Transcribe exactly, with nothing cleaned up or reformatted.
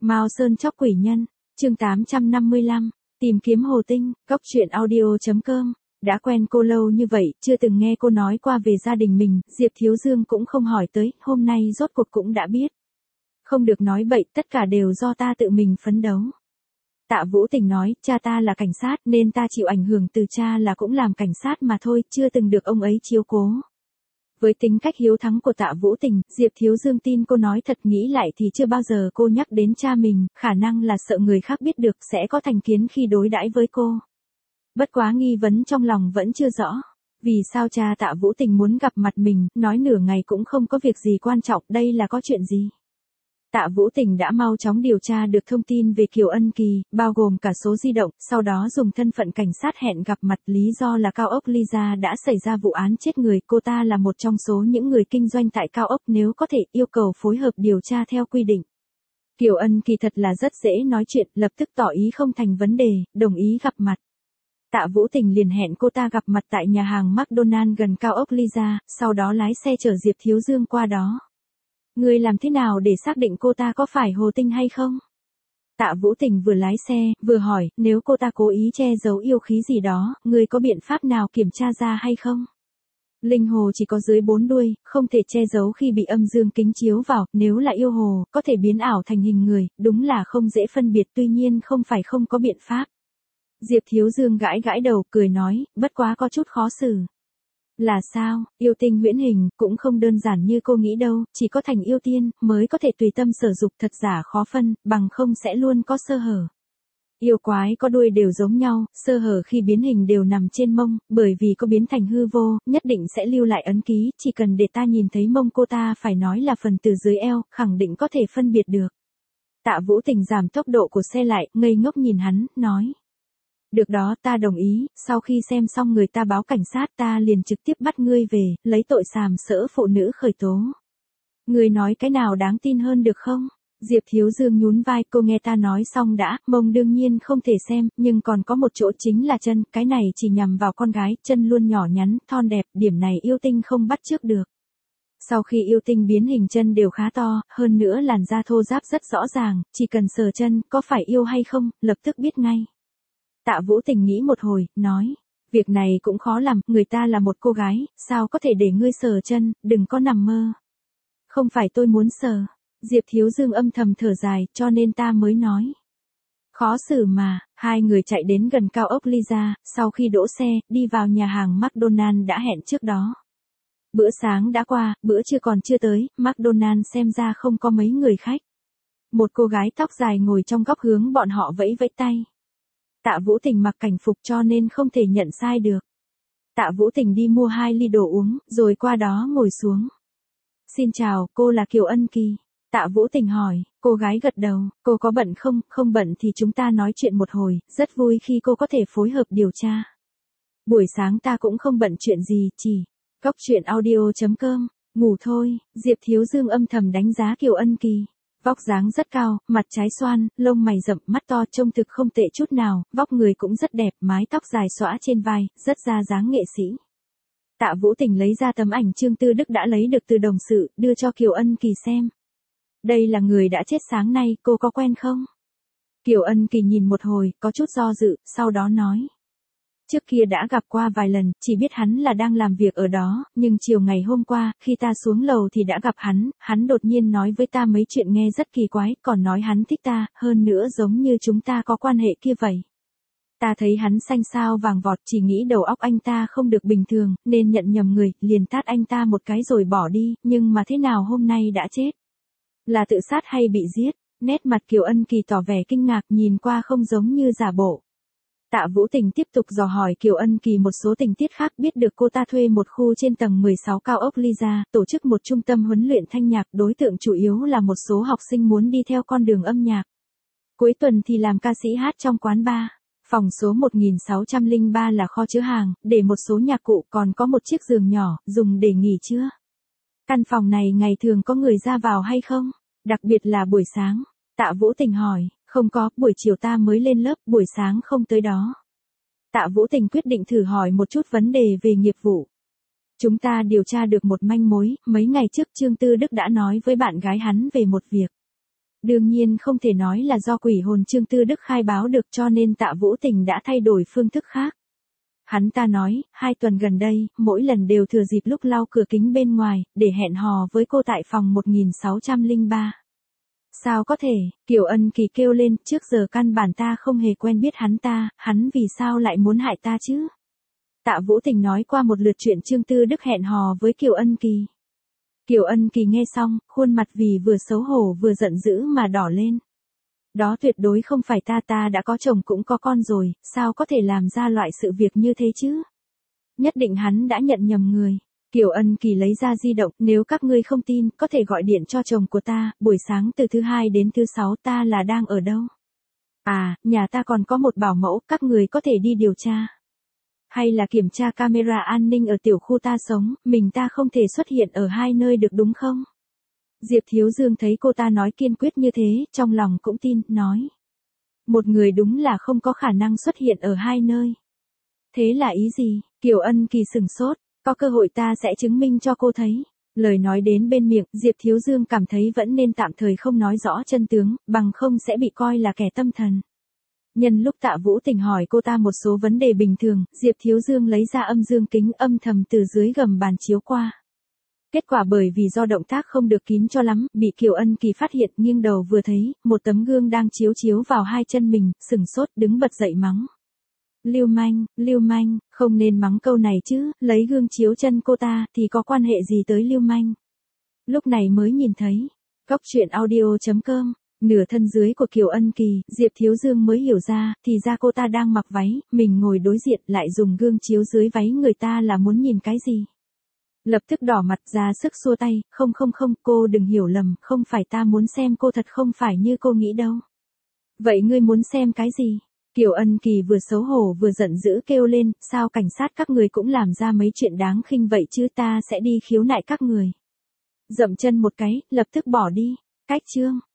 Mao Sơn chóc quỷ nhân, chương tám trăm năm mươi lăm, tìm kiếm Hồ Tinh, góc truyện audio.com. Đã quen cô lâu như vậy, chưa từng nghe cô nói qua về gia đình mình, Diệp Thiếu Dương cũng không hỏi tới, hôm nay rốt cuộc cũng đã biết. Không được nói bậy, tất cả đều do ta tự mình phấn đấu. Tạ Vũ Tình nói, cha ta là cảnh sát nên ta chịu ảnh hưởng từ cha là cũng làm cảnh sát mà thôi, chưa từng được ông ấy chiếu cố. Với tính cách hiếu thắng của Tạ Vũ Tình, Diệp Thiếu Dương tin cô nói thật, nghĩ lại thì chưa bao giờ cô nhắc đến cha mình, khả năng là sợ người khác biết được sẽ có thành kiến khi đối đãi với cô. Bất quá nghi vấn trong lòng vẫn chưa rõ. Vì sao cha Tạ Vũ Tình muốn gặp mặt mình, nói nửa ngày cũng không có việc gì quan trọng, đây là có chuyện gì? Tạ Vũ Tình đã mau chóng điều tra được thông tin về Kiều Ân Kỳ, bao gồm cả số di động, sau đó dùng thân phận cảnh sát hẹn gặp mặt, lý do là cao ốc Lyza đã xảy ra vụ án chết người, cô ta là một trong số những người kinh doanh tại cao ốc, nếu có thể yêu cầu phối hợp điều tra theo quy định. Kiều Ân Kỳ thật là rất dễ nói chuyện, lập tức tỏ ý không thành vấn đề, đồng ý gặp mặt. Tạ Vũ Tình liền hẹn cô ta gặp mặt tại nhà hàng McDonald gần cao ốc Lyza, sau đó lái xe chở Diệp Thiếu Dương qua đó. Ngươi làm thế nào để xác định cô ta có phải Hồ Tinh hay không? Tạ Vũ Tình vừa lái xe, vừa hỏi, nếu cô ta cố ý che giấu yêu khí gì đó, ngươi có biện pháp nào kiểm tra ra hay không? Linh hồ chỉ có dưới bốn đuôi, không thể che giấu khi bị âm dương kính chiếu vào, nếu là yêu hồ, có thể biến ảo thành hình người, đúng là không dễ phân biệt, tuy nhiên không phải không có biện pháp. Diệp Thiếu Dương gãi gãi đầu, cười nói, bất quá có chút khó xử. Là sao, yêu tinh huyễn hình, cũng không đơn giản như cô nghĩ đâu, chỉ có thành yêu tiên, mới có thể tùy tâm sở dục, thật giả khó phân, bằng không sẽ luôn có sơ hở. Yêu quái có đuôi đều giống nhau, sơ hở khi biến hình đều nằm trên mông, bởi vì có biến thành hư vô, nhất định sẽ lưu lại ấn ký, chỉ cần để ta nhìn thấy mông cô ta phải nói là phần từ dưới eo, khẳng định có thể phân biệt được. Tạ Vũ Tình giảm tốc độ của xe lại, ngây ngốc nhìn hắn, nói. Được đó, ta đồng ý, sau khi xem xong người ta báo cảnh sát ta liền trực tiếp bắt ngươi về, lấy tội sàm sỡ phụ nữ khởi tố. Ngươi nói cái nào đáng tin hơn được không? Diệp Thiếu Dương nhún vai, cô nghe ta nói xong đã, mông đương nhiên không thể xem, nhưng còn có một chỗ chính là chân, cái này chỉ nhằm vào con gái, chân luôn nhỏ nhắn, thon đẹp, điểm này yêu tinh không bắt chước được. Sau khi yêu tinh biến hình chân đều khá to, hơn nữa làn da thô ráp rất rõ ràng, chỉ cần sờ chân, có phải yêu hay không, lập tức biết ngay. Tạ Vũ Tình nghĩ một hồi, nói, việc này cũng khó làm, người ta là một cô gái, sao có thể để ngươi sờ chân, đừng có nằm mơ. Không phải tôi muốn sờ, Diệp Thiếu Dương âm thầm thở dài, cho nên ta mới nói. Khó xử mà, hai người chạy đến gần cao ốc Lyza, sau khi đỗ xe, đi vào nhà hàng McDonald đã hẹn trước đó. Bữa sáng đã qua, bữa trưa còn chưa tới, McDonald xem ra không có mấy người khách. Một cô gái tóc dài ngồi trong góc hướng bọn họ vẫy vẫy tay. Tạ Vũ Tình mặc cảnh phục cho nên không thể nhận sai được. Tạ Vũ Tình đi mua hai ly đồ uống, rồi qua đó ngồi xuống. Xin chào, cô là Kiều Ân Kỳ. Tạ Vũ Tình hỏi, cô gái gật đầu, cô có bận không, không bận thì chúng ta nói chuyện một hồi, rất vui khi cô có thể phối hợp điều tra. Buổi sáng ta cũng không bận chuyện gì, chỉ, góc truyện audio.com, ngủ thôi, Diệp Thiếu Dương âm thầm đánh giá Kiều Ân Kỳ. Vóc dáng rất cao, mặt trái xoan, lông mày rậm, mắt to, trông thực không tệ chút nào, vóc người cũng rất đẹp, mái tóc dài xõa trên vai, rất ra dáng nghệ sĩ. Tạ Vũ Tình lấy ra tấm ảnh Trương Tư Đức đã lấy được từ đồng sự, đưa cho Kiều Ân Kỳ xem. Đây là người đã chết sáng nay, cô có quen không? Kiều Ân Kỳ nhìn một hồi, có chút do dự, sau đó nói. Trước kia đã gặp qua vài lần, chỉ biết hắn là đang làm việc ở đó, nhưng chiều ngày hôm qua, khi ta xuống lầu thì đã gặp hắn, hắn đột nhiên nói với ta mấy chuyện nghe rất kỳ quái, còn nói hắn thích ta, hơn nữa giống như chúng ta có quan hệ kia vậy. Ta thấy hắn xanh xao vàng vọt, chỉ nghĩ đầu óc anh ta không được bình thường, nên nhận nhầm người, liền tát anh ta một cái rồi bỏ đi, nhưng mà thế nào hôm nay đã chết? Là tự sát hay bị giết? Nét mặt Kiều Ân Kỳ tỏ vẻ kinh ngạc, nhìn qua không giống như giả bộ. Tạ Vũ Tình tiếp tục dò hỏi Kiều Ân Kỳ một số tình tiết khác, biết được cô ta thuê một khu trên tầng mười sáu cao ốc Lyza, tổ chức một trung tâm huấn luyện thanh nhạc, đối tượng chủ yếu là một số học sinh muốn đi theo con đường âm nhạc. Cuối tuần thì làm ca sĩ hát trong quán bar. Phòng số một nghìn sáu trăm lẻ ba là kho chứa hàng, để một số nhạc cụ, còn có một chiếc giường nhỏ, dùng để nghỉ trưa. Căn phòng này ngày thường có người ra vào hay không? Đặc biệt là buổi sáng. Tạ Vũ Tình hỏi. Không có, buổi chiều ta mới lên lớp, buổi sáng không tới đó. Tạ Vũ Tình quyết định thử hỏi một chút vấn đề về nghiệp vụ. Chúng ta điều tra được một manh mối, mấy ngày trước Trương Tư Đức đã nói với bạn gái hắn về một việc. Đương nhiên không thể nói là do quỷ hồn Trương Tư Đức khai báo được cho nên Tạ Vũ Tình đã thay đổi phương thức khác. Hắn ta nói, hai tuần gần đây, mỗi lần đều thừa dịp lúc lau cửa kính bên ngoài, để hẹn hò với cô tại phòng một nghìn sáu trăm lẻ ba. Sao có thể, Kiều Ân Kỳ kêu lên, trước giờ căn bản ta không hề quen biết hắn ta, hắn vì sao lại muốn hại ta chứ? Tạ Vũ Tình nói qua một lượt chuyện Trương Tư Đức hẹn hò với Kiều Ân Kỳ. Kiều Ân Kỳ nghe xong, khuôn mặt vì vừa xấu hổ vừa giận dữ mà đỏ lên. Đó tuyệt đối không phải ta, ta đã có chồng cũng có con rồi, sao có thể làm ra loại sự việc như thế chứ? Nhất định hắn đã nhận nhầm người. Kiều Ân Kỳ lấy ra di động, nếu các ngươi không tin, có thể gọi điện cho chồng của ta, buổi sáng từ thứ hai đến thứ sáu ta là đang ở đâu? À, nhà ta còn có một bảo mẫu, các người có thể đi điều tra. Hay là kiểm tra camera an ninh ở tiểu khu ta sống, mình ta không thể xuất hiện ở hai nơi được đúng không? Diệp Thiếu Dương thấy cô ta nói kiên quyết như thế, trong lòng cũng tin, nói. Một người đúng là không có khả năng xuất hiện ở hai nơi. Thế là ý gì? Kiều Ân Kỳ sửng sốt, có cơ hội ta sẽ chứng minh cho cô thấy. Lời nói đến bên miệng, Diệp Thiếu Dương cảm thấy vẫn nên tạm thời không nói rõ chân tướng, bằng không sẽ bị coi là kẻ tâm thần. Nhân lúc Tạ Vũ Tình hỏi cô ta một số vấn đề bình thường, Diệp Thiếu Dương lấy ra âm dương kính âm thầm từ dưới gầm bàn chiếu qua. Kết quả bởi vì do động tác không được kín cho lắm, bị Kiều Ân Kỳ phát hiện, nghiêng đầu vừa thấy, một tấm gương đang chiếu chiếu vào hai chân mình, sửng sốt đứng bật dậy mắng. Lưu manh, lưu manh, không nên mắng câu này chứ, lấy gương chiếu chân cô ta thì có quan hệ gì tới lưu manh. Lúc này mới nhìn thấy, Cóc truyện audio chấm com, nửa thân dưới của Kiều Ân Kỳ, Diệp Thiếu Dương mới hiểu ra, thì ra cô ta đang mặc váy, mình ngồi đối diện lại dùng gương chiếu dưới váy người ta là muốn nhìn cái gì. Lập tức đỏ mặt ra sức xua tay, không không không, cô đừng hiểu lầm, không phải ta muốn xem cô, thật không phải như cô nghĩ đâu. Vậy ngươi muốn xem cái gì? Kiều Ân Kỳ vừa xấu hổ vừa giận dữ kêu lên, sao cảnh sát các người cũng làm ra mấy chuyện đáng khinh vậy chứ, ta sẽ đi khiếu nại các người. Dậm chân một cái, lập tức bỏ đi. Cách chương.